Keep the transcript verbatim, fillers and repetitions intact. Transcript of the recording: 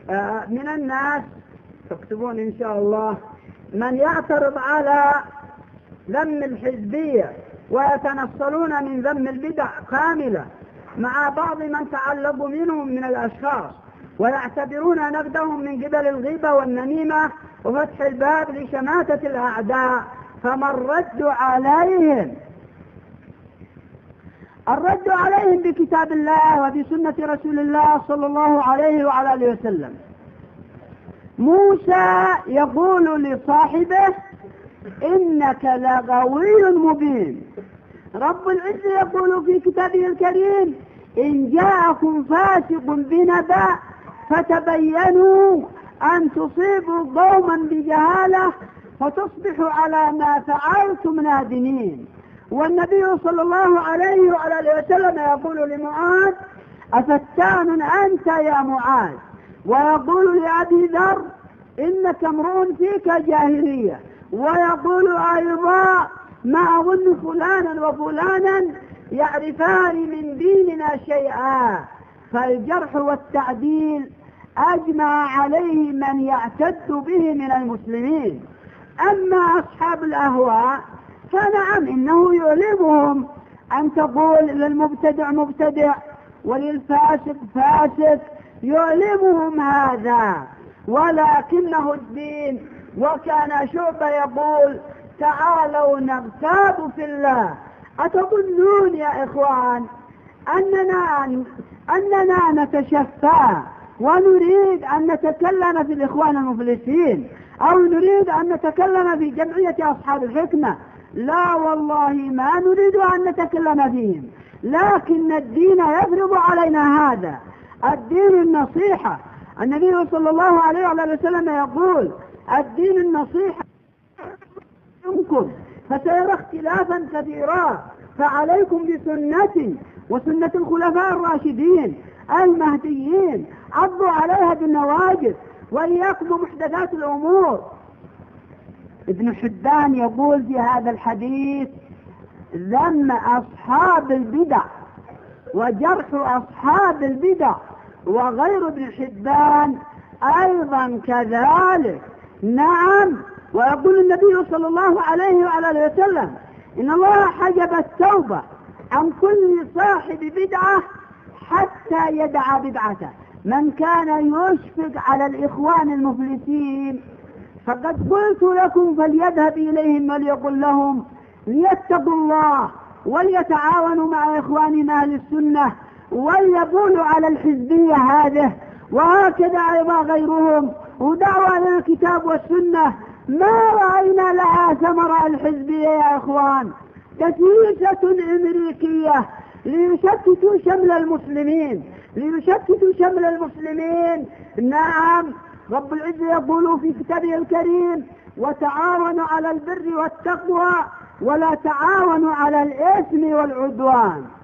من الناس تكتبون إن شاء الله من يعترض على ذم الحزبية ويتنصلون من ذم البدع كاملة مع بعض من تعلقوا منهم من الأشخاص ويعتبرون نقدهم من قبل الغيبة والنميمة وفتح الباب لشماتة الأعداء. فما الرد عليهم؟ الرد عليهم بكتاب الله وبسنة رسول الله صلى الله عليه وعلى آله وسلم. موسى يقول لصاحبه إنك لغوي مبين. رب العزة يقول في كتابه الكريم إن جاءكم فاسق بنبأ فتبينوا أن تصيبوا قوما بجهالة فتصبحوا على ما فعلتم نادمين. والنبي صلى الله عليه وعلى آله وسلم يقول لمعاذ أفتان أنت يا معاذ، ويقول لأبي ذر إنك امرؤ فيك جاهلية، ويقول أيضا ما أظن فلانا وفلانا يعرفان من ديننا شيئا. فالجرح والتعديل أجمع عليه من يعتد به من المسلمين. أما أصحاب الأهواء فنعم إنه يؤلمهم أن تقول للمبتدع مبتدع وللفاسق فاسق، يؤلمهم هذا، ولكنه الدين. وكان شعبة يقول تعالوا نغتاب في الله. أتظنون يا إخوان أننا, أننا نتشفى ونريد أن نتكلم في الإخوان المفلسين أو نريد أن نتكلم في جمعية أصحاب الحكمة؟ لا والله ما نريد أن نتكلم فيهم، لكن الدين يفرض علينا هذا. الدين النصيحة. النبي صلى الله عليه وسلم يقول الدين النصيحة منكم فسيرى اختلافا كثيرا، فعليكم بسنتي وسنة الخلفاء الراشدين المهديين، عضوا عليها بالنواجذ وإياكم محدثات الأمور. ابن حبان يقول في هذا الحديث ذم أصحاب البدع وجرح أصحاب البدع. وغير ابن حبان أيضا كذلك. نعم. ويقول النبي صلى الله عليه وعلى وسلم إن الله حجب التوبة عن كل صاحب بدعة حتى يدع بدعته. من كان يشفق على الإخوان المفلسين فقد قلت لكم فليذهب إليهم وليقل لهم ليتقوا الله وليتعاونوا مع إخواننا أهل السنة وليقولوا على الحزبية هذه. وهكذا أيضا غيرهم. ودعوة إلى الكتاب والسنة ما رأينا لها ثمرة الحزبية يا إخوان، دسيسة أمريكية ليشتتوا شمل المسلمين ليشتتوا شمل المسلمين. نعم. رب العزة يقول في كتابه الكريم وتعاونوا على البر والتقوى ولا تعاونوا على الإثم والعدوان.